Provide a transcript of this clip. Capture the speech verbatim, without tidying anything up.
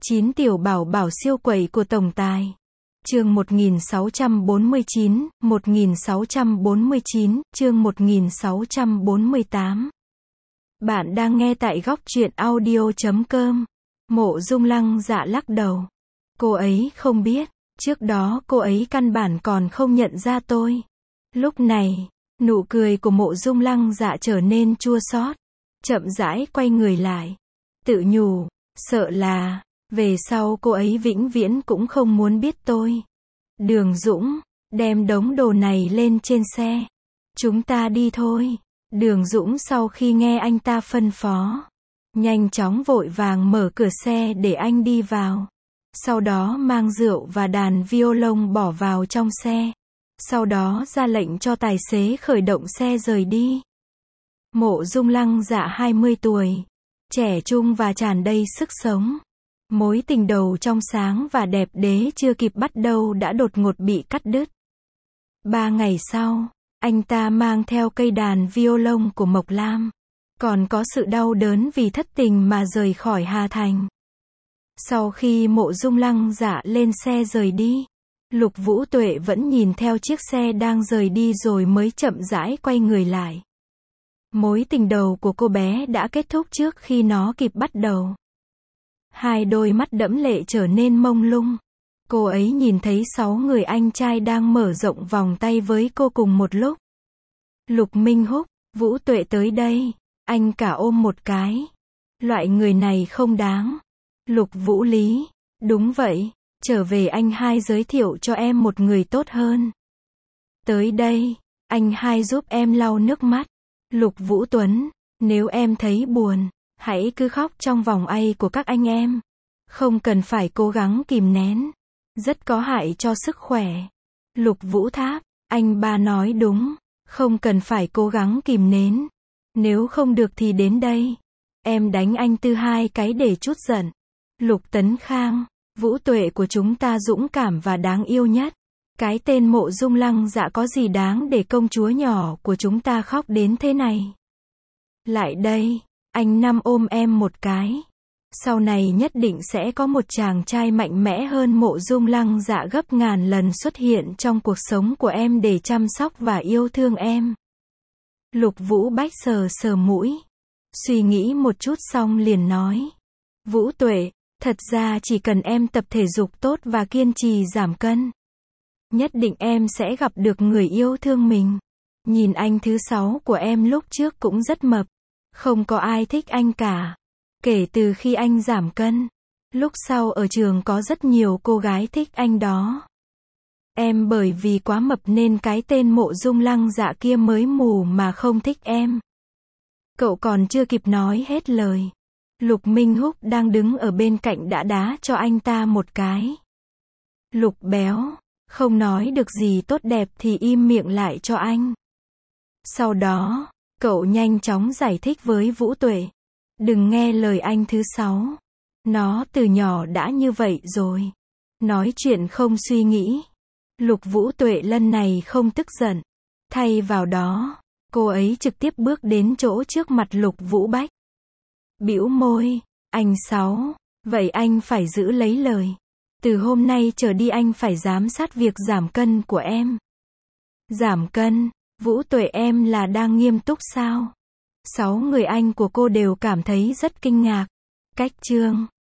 chín Tiểu bảo bảo siêu quẩy của tổng tài. Chương một nghìn sáu trăm bốn mươi chín, một nghìn sáu trăm bốn mươi chín, chương một nghìn sáu trăm bốn mươi tám. Bạn đang nghe tại góc truyện audio chấm com. Mộ Dung Lăng Dạ lắc đầu. Cô ấy không biết, trước đó cô ấy căn bản còn không nhận ra tôi. Lúc này, nụ cười của Mộ Dung Lăng Dạ trở nên chua xót, chậm rãi quay người lại, tự nhủ, sợ là về sau cô ấy vĩnh viễn cũng không muốn biết tôi. Đường Dũng, đem đống đồ này lên trên xe. Chúng ta đi thôi. Đường Dũng sau khi nghe anh ta phân phó, nhanh chóng vội vàng mở cửa xe để anh đi vào. Sau đó mang rượu và đàn violon bỏ vào trong xe. Sau đó ra lệnh cho tài xế khởi động xe rời đi. Mộ Dung Lăng Dạ hai mươi tuổi, trẻ trung và tràn đầy sức sống. Mối tình đầu trong sáng và đẹp đẽ chưa kịp bắt đầu đã đột ngột bị cắt đứt. Ba ngày sau, anh ta mang theo cây đàn violon của Mộc Lam, còn có sự đau đớn vì thất tình mà rời khỏi Hà Thành. Sau khi Mộ Dung Lăng Dạ lên xe rời đi, Lục Vũ Tuệ vẫn nhìn theo chiếc xe đang rời đi rồi mới chậm rãi quay người lại. Mối tình đầu của cô bé đã kết thúc trước khi nó kịp bắt đầu. Hai đôi mắt đẫm lệ trở nên mông lung. Cô ấy nhìn thấy sáu người anh trai đang mở rộng vòng tay với cô cùng một lúc. Lục Minh Húc, Vũ Tuệ tới đây, anh cả ôm một cái. Loại người này không đáng. Lục Vũ Lý, đúng vậy, trở về anh hai giới thiệu cho em một người tốt hơn. Tới đây, anh hai giúp em lau nước mắt. Lục Vũ Tuấn, nếu em thấy buồn, hãy cứ khóc trong vòng ay của các anh em. Không cần phải cố gắng kìm nén. Rất có hại cho sức khỏe. Lục Vũ Tháp, anh ba nói đúng. Không cần phải cố gắng kìm nén. Nếu không được thì đến đây. Em đánh anh Tư hai cái để chút giận. Lục Tấn Khang, Vũ Tuệ của chúng ta dũng cảm và đáng yêu nhất. Cái tên Mộ Dung Lăng Dạ có gì đáng để công chúa nhỏ của chúng ta khóc đến thế này. Lại đây, anh Năm ôm em một cái. Sau này nhất định sẽ có một chàng trai mạnh mẽ hơn Mộ Dung Lăng Dạ gấp ngàn lần xuất hiện trong cuộc sống của em để chăm sóc và yêu thương em. Lục Vũ Bách sờ sờ mũi, suy nghĩ một chút xong liền nói. Vũ Tuệ, thật ra chỉ cần em tập thể dục tốt và kiên trì giảm cân, nhất định em sẽ gặp được người yêu thương mình. Nhìn anh thứ sáu của em lúc trước cũng rất mập. Không có ai thích anh cả. Kể từ khi anh giảm cân, lúc sau ở trường có rất nhiều cô gái thích anh đó. Em bởi vì quá mập nên cái tên Mộ Dung Lăng Dạ kia mới mù mà không thích em. Cậu còn chưa kịp nói hết lời. Lục Minh Húc đang đứng ở bên cạnh đã đá cho anh ta một cái. Lục béo, không nói được gì tốt đẹp thì im miệng lại cho anh. Sau đó, cậu nhanh chóng giải thích với Vũ Tuệ. Đừng nghe lời anh thứ sáu. Nó từ nhỏ đã như vậy rồi. Nói chuyện không suy nghĩ. Lục Vũ Tuệ lần này không tức giận. Thay vào đó, cô ấy trực tiếp bước đến chỗ trước mặt Lục Vũ Bách. Bĩu môi, anh Sáu, vậy anh phải giữ lấy lời. Từ hôm nay trở đi anh phải giám sát việc giảm cân của em. Giảm cân? Vũ Tuệ em là đang nghiêm túc sao? Sáu người anh của cô đều cảm thấy rất kinh ngạc. Cách chương